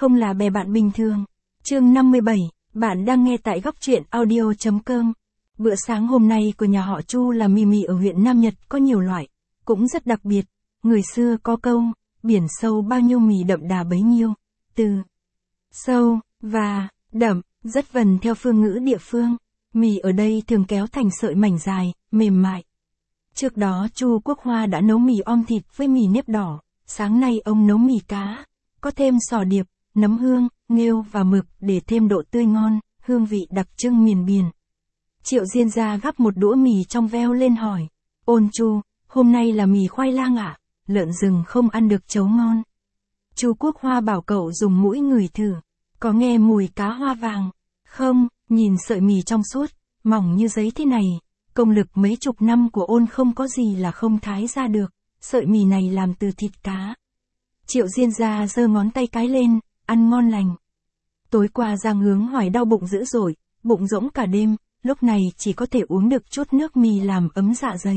không là bè bạn bình thường. Chương 57, bạn đang nghe tại góc truyện audio.com. Bữa sáng hôm nay của nhà họ Chu là mì mì ở huyện Nam Nhật có nhiều loại, cũng rất đặc biệt. Người xưa có câu, biển sâu bao nhiêu mì đậm đà bấy nhiêu. Từ sâu và đậm rất vần theo phương ngữ địa phương. Mì ở đây thường kéo thành sợi mảnh dài, mềm mại. Trước đó Chu Quốc Hoa đã nấu mì om thịt với mì nếp đỏ. Sáng nay ông nấu mì cá, có thêm sò điệp, nấm hương, nghêu và mực để thêm độ tươi ngon, hương vị đặc trưng miền biển. Triệu Diên Gia gắp một đũa mì trong veo lên hỏi, Ôn Chu, hôm nay là mì khoai lang ạ, lợn rừng không ăn được chấu ngon. Chu Quốc Hoa bảo cậu dùng mũi ngửi thử, có nghe mùi cá hoa vàng, không, nhìn sợi mì trong suốt, mỏng như giấy thế này, công lực mấy chục năm của Ôn không có gì là không thái ra được, sợi mì này làm từ thịt cá. Triệu Diên Gia giơ ngón tay cái lên, ăn ngon lành. Tối qua Giang Hướng Hoài đau bụng dữ dội, bụng rỗng cả đêm, lúc này chỉ có thể uống được chút nước mì làm ấm dạ dày.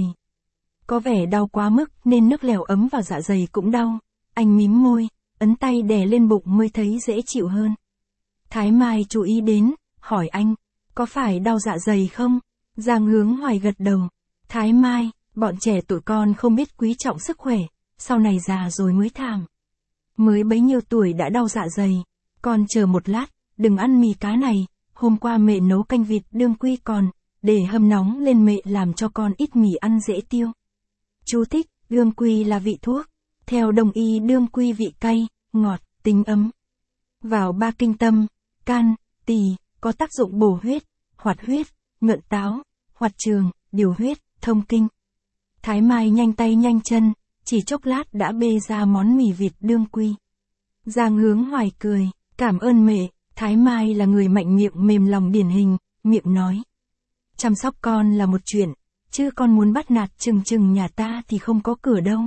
Có vẻ đau quá mức nên nước lèo ấm vào dạ dày cũng đau, anh mím môi, ấn tay đè lên bụng mới thấy dễ chịu hơn. Thái Mai chú ý đến, hỏi anh, có phải đau dạ dày không? Giang Hướng Hoài gật đầu. Thái Mai, bọn trẻ tụi con không biết quý trọng sức khỏe, sau này già rồi mới thảm. Mới bấy nhiêu tuổi đã đau dạ dày, con chờ một lát, đừng ăn mì cá này, hôm qua mẹ nấu canh vịt đương quy còn, để hâm nóng lên mẹ làm cho con ít mì ăn dễ tiêu. Chú thích, đương quy là vị thuốc, theo đồng y đương quy vị cay, ngọt, tính ấm. Vào ba kinh tâm, can, tỳ, có tác dụng bổ huyết, hoạt huyết, nhuận táo, hoạt trường, điều huyết, thông kinh. Thái Mai nhanh tay nhanh chân, chỉ chốc lát đã bê ra món mì vịt đương quy. Giang Hướng Hoài cười, cảm ơn mẹ. Thái Mai là người mạnh miệng mềm lòng điển hình, miệng nói. Chăm sóc con là một chuyện, chứ con muốn bắt nạt chừng nhà ta thì không có cửa đâu.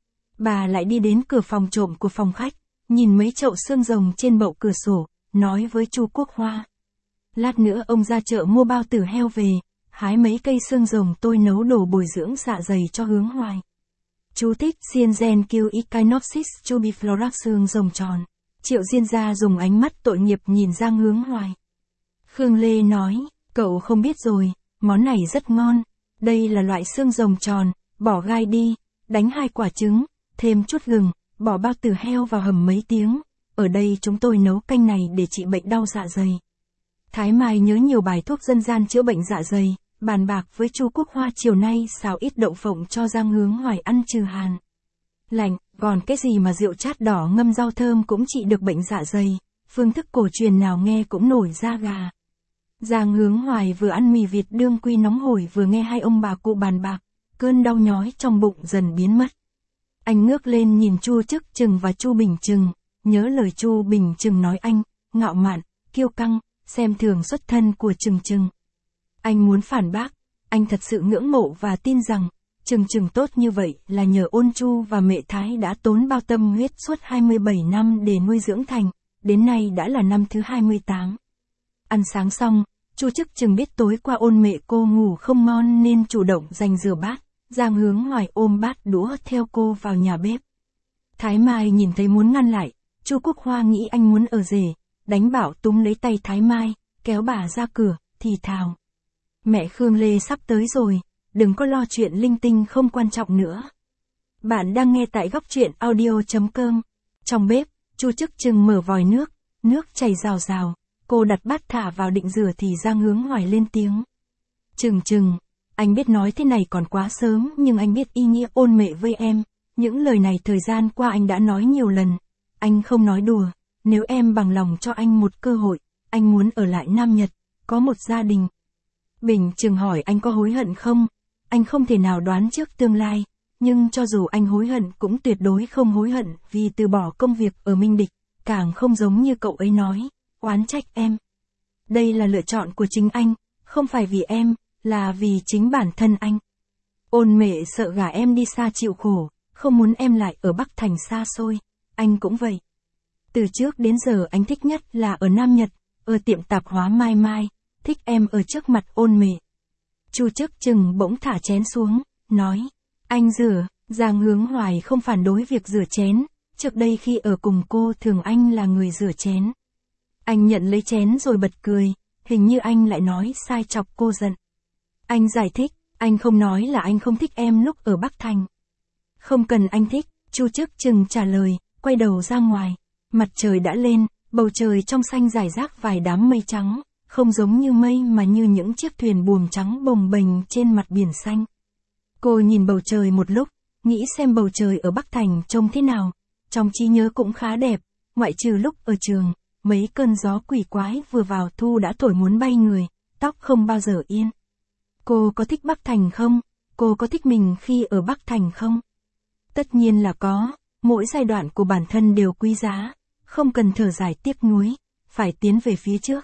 Bà lại đi đến cửa phòng trộm của phòng khách, nhìn mấy chậu xương rồng trên bậu cửa sổ, nói với Chu Quốc Hoa. Lát nữa ông ra chợ mua bao tử heo về, hái mấy cây xương rồng tôi nấu đồ bồi dưỡng dạ dày cho Hướng Hoài. Chú thích Sienzen Q Echinopsis chubiflorax xương rồng tròn. Triệu Diên Gia dùng ánh mắt tội nghiệp nhìn Giang Hướng Hoài. Khương Lê nói, cậu không biết rồi, món này rất ngon. Đây là loại xương rồng tròn, bỏ gai đi, đánh 2 quả trứng, thêm chút gừng, bỏ bao tử heo vào hầm mấy tiếng. Ở đây chúng tôi nấu canh này để trị bệnh đau dạ dày. Thái Mai nhớ nhiều bài thuốc dân gian chữa bệnh dạ dày, bàn bạc với Chu Quốc Hoa chiều nay xào ít đậu phộng cho Giang Hướng Hoài ăn trừ hàn. Lạnh, còn cái gì mà rượu chát đỏ ngâm rau thơm cũng trị được bệnh dạ dày, phương thức cổ truyền nào nghe cũng nổi da gà. Giang Hướng Hoài vừa ăn mì vịt đương quy nóng hổi vừa nghe hai ông bà cụ bàn bạc, cơn đau nhói trong bụng dần biến mất. Anh ngước lên nhìn Chu Chức Chừng và Chu Bình Chừng, nhớ lời Chu Bình Chừng nói anh, ngạo mạn, kiêu căng, xem thường xuất thân của Chừng Chừng. Anh muốn phản bác, anh thật sự ngưỡng mộ và tin rằng, Chừng Chừng tốt như vậy là nhờ Ôn Chu và mẹ Thái đã tốn bao tâm huyết suốt 27 năm để nuôi dưỡng thành, đến nay đã là năm thứ 28. Ăn sáng xong, Chu Chức Chừng biết tối qua Ôn mẹ cô ngủ không ngon nên chủ động giành rửa bát, Giang Hướng Hoài ôm bát đũa theo cô vào nhà bếp. Thái Mai nhìn thấy muốn ngăn lại, Chu Quốc Hoa nghĩ anh muốn ở rể, đánh bảo túm lấy tay Thái Mai, kéo bà ra cửa, thì thào. Mẹ Khương Lê sắp tới rồi, đừng có lo chuyện linh tinh không quan trọng nữa. Bạn đang nghe tại góc truyện audio.com. Trong bếp, Chu Chức Chừng mở vòi nước chảy rào rào, cô đặt bát thả vào định rửa thì Giang Hướng Hoài lên tiếng. Chừng, anh biết nói thế này còn quá sớm nhưng anh biết ý nghĩa ôn mẹ với em, những lời này thời gian qua anh đã nói nhiều lần, anh không nói đùa, nếu em bằng lòng cho anh một cơ hội, anh muốn ở lại Nam Nhật, có một gia đình. Bình Chừng hỏi anh có hối hận không? Anh không thể nào đoán trước tương lai, nhưng cho dù anh hối hận cũng tuyệt đối không hối hận vì từ bỏ công việc ở Minh Địch, càng không giống như cậu ấy nói, oán trách em. Đây là lựa chọn của chính anh, không phải vì em, là vì chính bản thân anh. Ôn mẹ sợ gả em đi xa chịu khổ, không muốn em lại ở Bắc Thành xa xôi, anh cũng vậy. Từ trước đến giờ anh thích nhất là ở Nam Nhật, ở tiệm tạp hóa Mai Mai, thích em ở trước mặt Ôn mẹ. Chu Chức Chừng bỗng thả chén xuống, nói, anh rửa. Giang Hướng Hoài không phản đối việc rửa chén, Trước đây khi ở cùng cô thường anh là người rửa chén. Anh nhận lấy chén rồi bật cười, hình như anh lại nói sai chọc cô giận. Anh giải thích, anh không nói là anh không thích em lúc ở Bắc Thành. Không cần anh thích, Chu Chức Chừng trả lời, quay đầu ra ngoài. Mặt trời đã lên, bầu trời trong xanh rải rác vài đám mây trắng, không giống như mây mà như những chiếc thuyền buồm trắng bồng bềnh trên mặt biển xanh. Cô nhìn bầu trời một lúc, nghĩ xem bầu trời ở Bắc Thành trông thế nào. Trong trí nhớ cũng khá đẹp, ngoại trừ lúc ở trường, mấy cơn gió quỷ quái vừa vào thu đã thổi muốn bay người, tóc không bao giờ yên. Cô có thích Bắc Thành không? Cô có thích mình khi ở Bắc Thành không? Tất nhiên là có, mỗi giai đoạn của bản thân đều quý giá, không cần thở dài tiếc nuối, phải tiến về phía trước.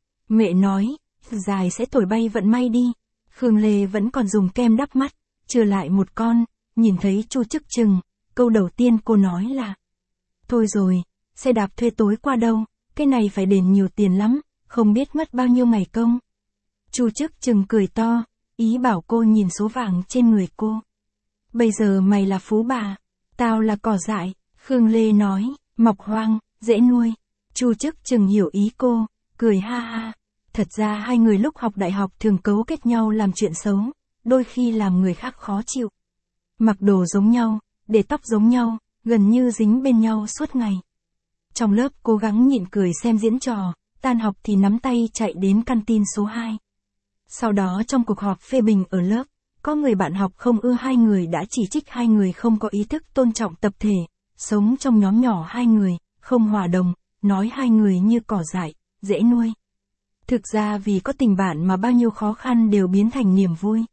Mẹ nói, dài sẽ thổi bay vận may đi. Khương Lê vẫn còn dùng kem đắp mắt, trừ lại một con, nhìn thấy Chu Chức Chừng, câu đầu tiên cô nói là: thôi rồi, xe đạp thuê tối qua đâu, cái này phải đền nhiều tiền lắm, không biết mất bao nhiêu ngày công. Chu Chức Chừng cười to, ý bảo cô nhìn số vàng trên người cô. Bây giờ mày là phú bà, tao là cỏ dại. Khương Lê nói, mọc hoang, dễ nuôi. Chu Chức Chừng hiểu ý cô, cười ha ha. Thật ra hai người lúc học đại học thường cấu kết nhau làm chuyện xấu, đôi khi làm người khác khó chịu. Mặc đồ giống nhau, để tóc giống nhau, gần như dính bên nhau suốt ngày. Trong lớp cố gắng nhịn cười xem diễn trò, tan học thì nắm tay chạy đến canteen số 2. Sau đó trong cuộc họp phê bình ở lớp, có người bạn học không ưa hai người đã chỉ trích hai người không có ý thức tôn trọng tập thể, sống trong nhóm nhỏ hai người, không hòa đồng, nói hai người như cỏ dại, dễ nuôi. Thực ra vì có tình bạn mà bao nhiêu khó khăn đều biến thành niềm vui.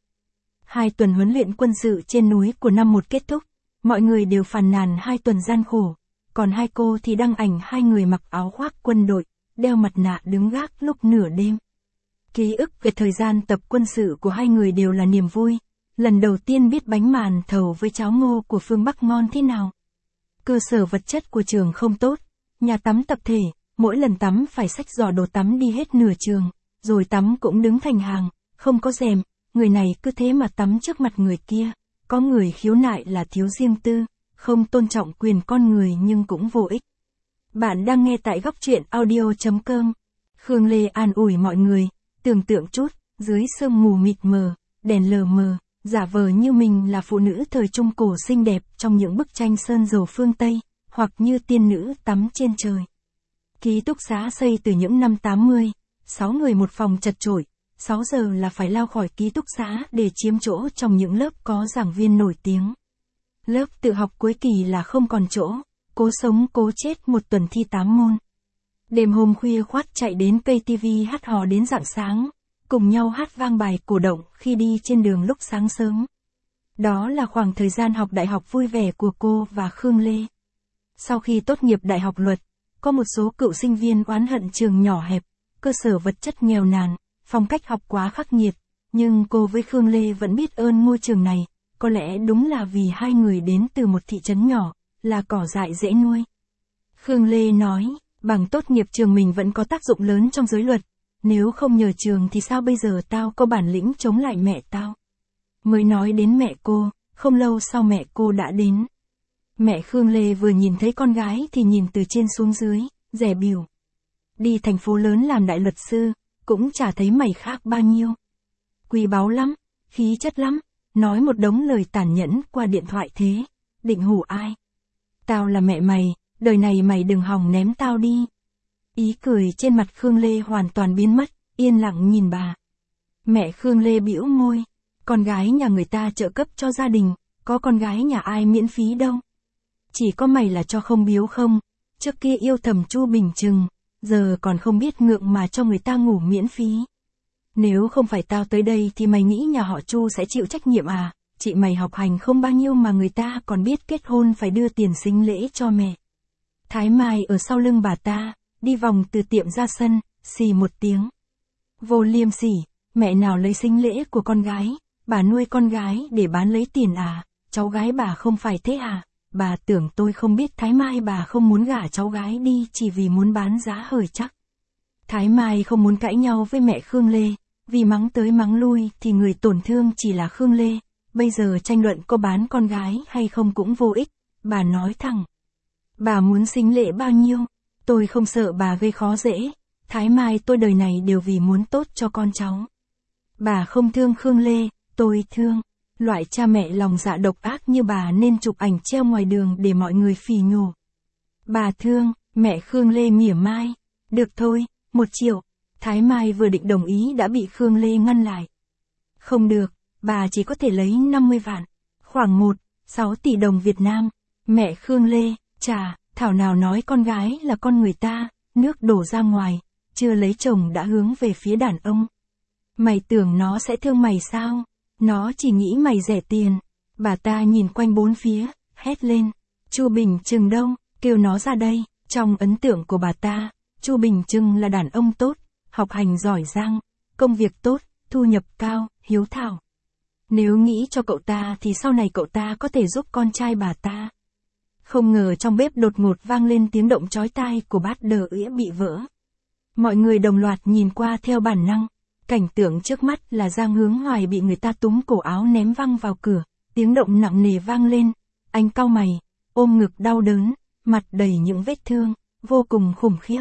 2 tuần huấn luyện quân sự trên núi của năm 1 kết thúc, mọi người đều phàn nàn 2 tuần gian khổ, còn hai cô thì đăng ảnh hai người mặc áo khoác quân đội, đeo mặt nạ đứng gác lúc nửa đêm. Ký ức về thời gian tập quân sự của hai người đều là niềm vui, lần đầu tiên biết bánh màn thầu với cháo ngô của phương Bắc ngon thế nào. Cơ sở vật chất của trường không tốt, nhà tắm tập thể, mỗi lần tắm phải xách giỏ đồ tắm đi hết nửa trường, rồi tắm cũng đứng thành hàng, không có rèm, người này cứ thế mà tắm trước mặt người kia. Có người khiếu nại là thiếu riêng tư, không tôn trọng quyền con người nhưng cũng vô ích. Bạn đang nghe tại góc truyện audio.com. Khương Lê an ủi mọi người, tưởng tượng chút, dưới sương mù mịt mờ, đèn lờ mờ, giả vờ như mình là phụ nữ thời Trung Cổ xinh đẹp trong những bức tranh sơn dầu phương Tây, hoặc như tiên nữ tắm trên trời. Ký túc xá xây từ những năm 80, 6 người một phòng chật chội, 6 giờ là phải lao khỏi ký túc xá để chiếm chỗ trong những lớp có giảng viên nổi tiếng. Lớp tự học cuối kỳ là không còn chỗ, cố sống cố chết một tuần thi 8 môn. Đêm hôm khuya khoắt chạy đến cây TV hát hò đến rạng sáng, cùng nhau hát vang bài cổ động khi đi trên đường lúc sáng sớm. Đó là khoảng thời gian học đại học vui vẻ của cô và Khương Lê. Sau khi tốt nghiệp đại học luật, có một số cựu sinh viên oán hận trường nhỏ hẹp, cơ sở vật chất nghèo nàn, phong cách học quá khắc nghiệt, nhưng cô với Khương Lê vẫn biết ơn ngôi trường này, có lẽ đúng là vì hai người đến từ một thị trấn nhỏ, là cỏ dại dễ nuôi. Khương Lê nói, bằng tốt nghiệp trường mình vẫn có tác dụng lớn trong giới luật, nếu không nhờ trường thì sao bây giờ tao có bản lĩnh chống lại mẹ tao. Mới nói đến mẹ cô, không lâu sau mẹ cô đã đến. Mẹ Khương Lê vừa nhìn thấy con gái thì nhìn từ trên xuống dưới, dè bỉu. Đi thành phố lớn làm đại luật sư, cũng chả thấy mày khác bao nhiêu. Quý báu lắm, khí chất lắm, nói một đống lời tàn nhẫn qua điện thoại thế, định hù ai. Tao là mẹ mày, đời này mày đừng hòng ném tao đi. Ý cười trên mặt Khương Lê hoàn toàn biến mất, yên lặng nhìn bà. Mẹ Khương Lê bĩu môi, con gái nhà người ta trợ cấp cho gia đình, có con gái nhà ai miễn phí đâu. Chỉ có mày là cho không biếu không, trước kia yêu thầm Chu Bình Trừng, giờ còn không biết ngượng mà cho người ta ngủ miễn phí. Nếu không phải tao tới đây thì mày nghĩ nhà họ Chu sẽ chịu trách nhiệm à, chị mày học hành không bao nhiêu mà người ta còn biết kết hôn phải đưa tiền sính lễ cho mẹ. Thái Mai ở sau lưng bà ta, đi vòng từ tiệm ra sân, xì một tiếng. Vô liêm sỉ, mẹ nào lấy sính lễ của con gái, bà nuôi con gái để bán lấy tiền à, cháu gái bà không phải thế à, bà tưởng tôi không biết Thái Mai bà không muốn gả cháu gái đi chỉ vì muốn bán giá hời chắc. Thái Mai không muốn cãi nhau với mẹ Khương Lê, vì mắng tới mắng lui thì người tổn thương chỉ là Khương Lê, bây giờ tranh luận có bán con gái hay không cũng vô ích, bà nói thẳng. Bà muốn sính lễ bao nhiêu? Tôi không sợ bà gây khó dễ. Thái Mai tôi đời này đều vì muốn tốt cho con cháu. Bà không thương Khương Lê, tôi thương. Loại cha mẹ lòng dạ độc ác như bà nên chụp ảnh treo ngoài đường để mọi người phỉ nhổ. Bà thương, mẹ Khương Lê mỉa mai. Được thôi, 1 triệu. Thái Mai vừa định đồng ý đã bị Khương Lê ngăn lại. Không được, bà chỉ có thể lấy 50 vạn. Khoảng 1,6 tỷ đồng Việt Nam. Mẹ Khương Lê, chà, thảo nào nói con gái là con người ta, nước đổ ra ngoài, chưa lấy chồng đã hướng về phía đàn ông. Mày tưởng nó sẽ thương mày sao? Nó chỉ nghĩ mày rẻ tiền. Bà ta nhìn quanh bốn phía, hét lên. Chu Bình Trừng đâu, kêu nó ra đây. Trong ấn tượng của bà ta, Chu Bình Trừng là đàn ông tốt, học hành giỏi giang, công việc tốt, thu nhập cao, hiếu thảo. Nếu nghĩ cho cậu ta thì sau này cậu ta có thể giúp con trai bà ta. Không ngờ trong bếp đột ngột vang lên tiếng động chói tai của bát đờ ĩa bị vỡ. Mọi người đồng loạt nhìn qua theo bản năng. Cảnh tượng trước mắt là Giang Hướng Hoài bị người ta túm cổ áo ném văng vào cửa. Tiếng động nặng nề vang lên. Anh cau mày, ôm ngực đau đớn, mặt đầy những vết thương, vô cùng khủng khiếp.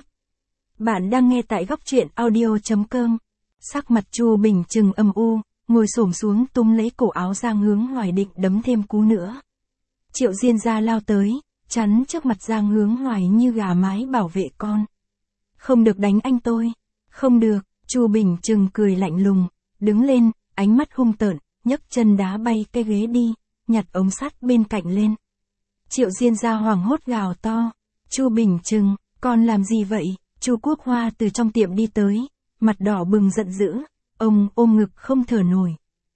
Bạn đang nghe tại góc truyện audio.com. Sắc mặt Chu Bình Trừng âm u, ngồi xổm xuống túm lấy cổ áo Giang Hướng Hoài định đấm thêm cú nữa. Triệu Diên Gia lao tới, chắn trước mặt Giang Hướng Hoài như gà mái bảo vệ con. Không được đánh anh tôi. Không được, Chu Bình Trừng cười lạnh lùng, đứng lên, ánh mắt hung tợn, nhấc chân đá bay cái ghế đi, nhặt ống sắt bên cạnh lên. Triệu Diên Gia hoảng hốt gào to. Chu Bình Trừng, con làm gì vậy? Chu Quốc Hoa từ trong tiệm đi tới, mặt đỏ bừng giận dữ, ông ôm ngực không thở nổi.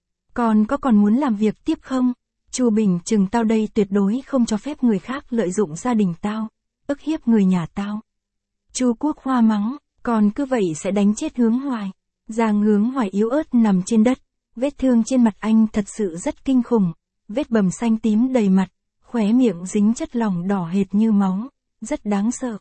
Con có còn muốn làm việc tiếp không? Chu Bình Trừng, tao đây tuyệt đối không cho phép người khác lợi dụng gia đình tao, ức hiếp người nhà tao. Chu Quốc Hoa mắng, còn cứ vậy sẽ đánh chết Hướng Hoài. Giang Hướng Hoài yếu ớt nằm trên đất, vết thương trên mặt anh thật sự rất kinh khủng, vết bầm xanh tím đầy mặt, khóe miệng dính chất lỏng đỏ hệt như máu, rất đáng sợ.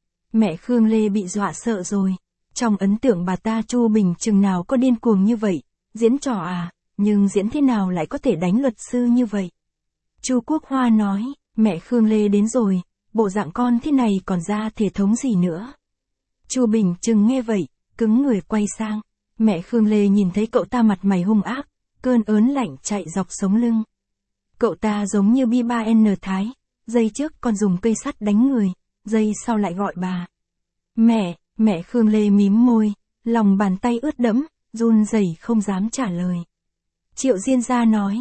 Mẹ Khương Lê bị dọa sợ rồi. Trong ấn tượng bà ta Chu Bình Trừng nào có điên cuồng như vậy, diễn trò à, nhưng diễn thế nào lại có thể đánh luật sư như vậy? Chu Quốc Hoa nói, mẹ Khương Lê đến rồi, bộ dạng con thế này còn ra thể thống gì nữa? Chu Bình Trừng nghe vậy, cứng người quay sang. Mẹ Khương Lê nhìn thấy cậu ta mặt mày hung ác, cơn ớn lạnh chạy dọc sống lưng. Cậu ta giống như B3N Thái, giây trước còn dùng cây sắt đánh người, giây sau lại gọi bà. Mẹ Khương Lê mím môi, lòng bàn tay ướt đẫm, run rẩy không dám trả lời. Triệu Diên Gia nói,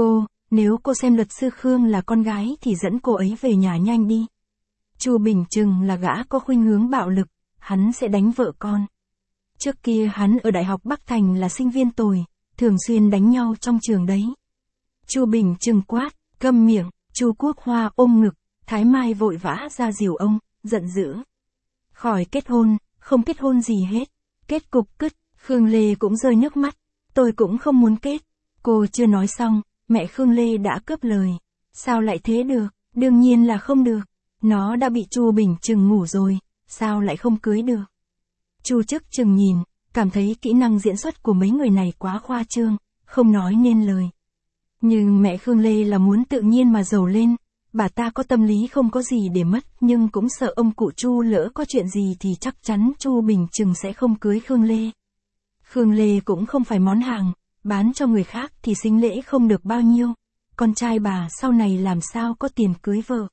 nếu cô xem luật sư Khương là con gái thì dẫn cô ấy về nhà nhanh đi. Chu Bình Trừng là gã có khuynh hướng bạo lực, hắn sẽ đánh vợ con. Trước kia hắn ở Đại học Bắc Thành là sinh viên tồi, thường xuyên đánh nhau trong trường đấy. Chu Bình Trừng quát, câm miệng. Chu Quốc Hoa ôm ngực, Thái Mai vội vã ra dìu ông, giận dữ. Khỏi kết hôn, không kết hôn gì hết. Kết cục cứt, Khương Lê cũng rơi nước mắt. Tôi cũng không muốn kết. Cô chưa nói xong, mẹ Khương Lê đã cướp lời. Sao lại thế được? Đương nhiên là không được. Nó đã bị Chu Bình Trừng ngủ rồi, sao lại không cưới được? Chu Chức Trừng nhìn, cảm thấy kỹ năng diễn xuất của mấy người này quá khoa trương, không nói nên lời. Nhưng mẹ Khương Lê là muốn tự nhiên mà giàu lên, bà ta có tâm lý không có gì để mất, nhưng cũng sợ ông cụ Chu lỡ có chuyện gì thì chắc chắn Chu Bình Trừng sẽ không cưới Khương Lê. Khương Lê cũng không phải món hàng, bán cho người khác thì sính lễ không được bao nhiêu, con trai bà sau này làm sao có tiền cưới vợ.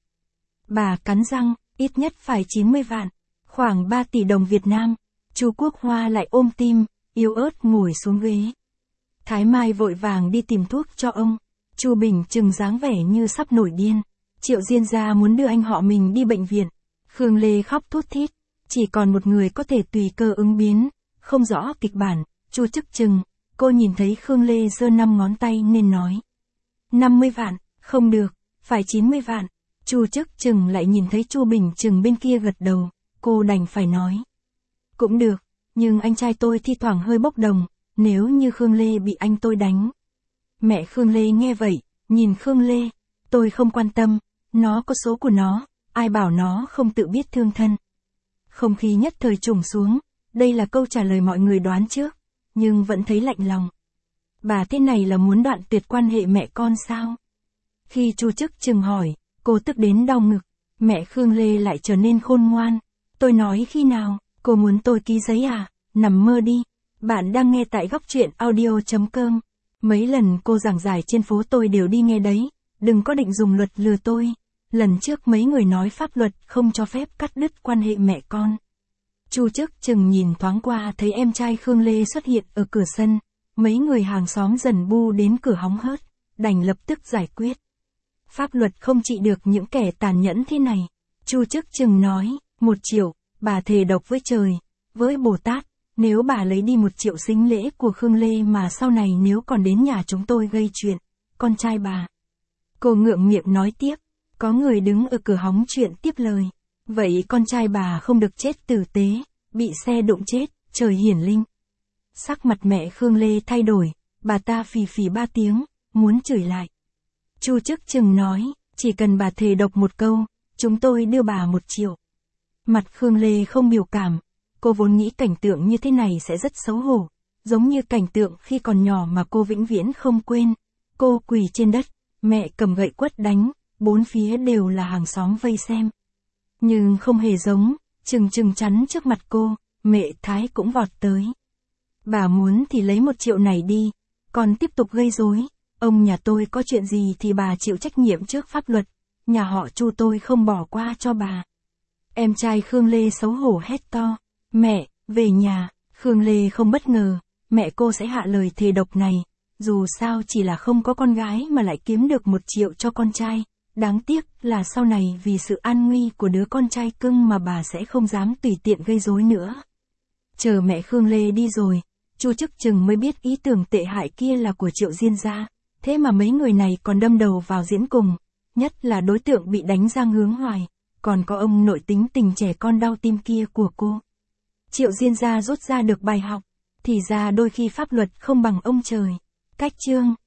Bà cắn răng, ít nhất phải 90 vạn, khoảng 3 tỷ đồng Việt Nam. Chu Quốc Hoa lại ôm tim, yếu ớt ngồi xuống ghế. Thái Mai vội vàng đi tìm thuốc cho ông. Chu Bình Trừng dáng vẻ như sắp nổi điên. Triệu Diên Gia muốn đưa anh họ mình đi bệnh viện. Khương Lê khóc thút thít. Chỉ còn một người có thể tùy cơ ứng biến. Không rõ kịch bản. Chu Chức Trừng. Cô nhìn thấy Khương Lê giơ 5 ngón tay nên nói. 50 vạn, không được, phải 90 vạn. Chu Chức Trừng lại nhìn thấy Chu Bình Trừng bên kia gật đầu. Cô đành phải nói. Cũng được, nhưng anh trai tôi thi thoảng hơi bốc đồng. Nếu như Khương Lê bị anh tôi đánh. Mẹ Khương Lê nghe vậy, nhìn Khương Lê. Tôi không quan tâm, nó có số của nó, ai bảo nó không tự biết thương thân. Không khí nhất thời trùng xuống, đây là câu trả lời mọi người đoán trước, nhưng vẫn thấy lạnh lòng. Bà thế này là muốn đoạn tuyệt quan hệ mẹ con sao? Khi Chu Chức Trừng hỏi, cô tức đến đau ngực. Mẹ Khương Lê lại trở nên khôn ngoan. Tôi nói khi nào, cô muốn tôi ký giấy à? Nằm mơ đi. Bạn đang nghe tại góc truyện audio.com. Mấy lần cô giảng giải trên phố tôi đều đi nghe đấy, đừng có định dùng luật lừa tôi. Lần trước mấy người nói pháp luật không cho phép cắt đứt quan hệ mẹ con. Chu Chức Chừng nhìn thoáng qua thấy em trai Khương Lê xuất hiện ở cửa sân, mấy người hàng xóm dần bu đến cửa hóng hớt, đành lập tức giải quyết. Pháp luật không trị được những kẻ tàn nhẫn thế này. Chu Chức Chừng nói, 1 triệu, bà thề độc với trời, với Bồ Tát, nếu bà lấy đi 1 triệu sính lễ của Khương Lê mà sau này nếu còn đến nhà chúng tôi gây chuyện, con trai bà. Cô ngượng miệng nói tiếp, có người đứng ở cửa hóng chuyện tiếp lời. Vậy con trai bà không được chết tử tế, bị xe đụng chết, trời hiển linh. Sắc mặt mẹ Khương Lê thay đổi, bà ta phì phì 3 tiếng, muốn chửi lại. Chu Chức Chừng nói, chỉ cần bà thề độc 1 câu, chúng tôi đưa bà 1 triệu. Mặt Khương Lê không biểu cảm, cô vốn nghĩ cảnh tượng như thế này sẽ rất xấu hổ, giống như cảnh tượng khi còn nhỏ mà cô vĩnh viễn không quên. Cô quỳ trên đất, mẹ cầm gậy quất đánh, 4 phía đều là hàng xóm vây xem. Nhưng không hề giống, Chừng chắn trước mặt cô, mẹ Thái cũng vọt tới. Bà muốn thì lấy 1 triệu này đi, còn tiếp tục gây rối. Ông nhà tôi có chuyện gì thì bà chịu trách nhiệm trước pháp luật, nhà họ Chu tôi không bỏ qua cho bà. Em trai Khương Lê xấu hổ hét to, mẹ, về nhà. Khương Lê không bất ngờ, mẹ cô sẽ hạ lời thề độc này, dù sao chỉ là không có con gái mà lại kiếm được 1 triệu cho con trai. Đáng tiếc là sau này vì sự an nguy của đứa con trai cưng mà bà sẽ không dám tùy tiện gây rối nữa. Chờ mẹ Khương Lê đi rồi, Chu Chức Chừng mới biết ý tưởng tệ hại kia là của Triệu Diên gia, thế mà mấy người này còn đâm đầu vào diễn cùng, nhất là đối tượng bị đánh Giang Hướng Hoài, còn có ông nội tính tình trẻ con đau tim kia của cô. Triệu Diên gia rút ra được bài học, thì ra đôi khi pháp luật không bằng ông trời. Cách chương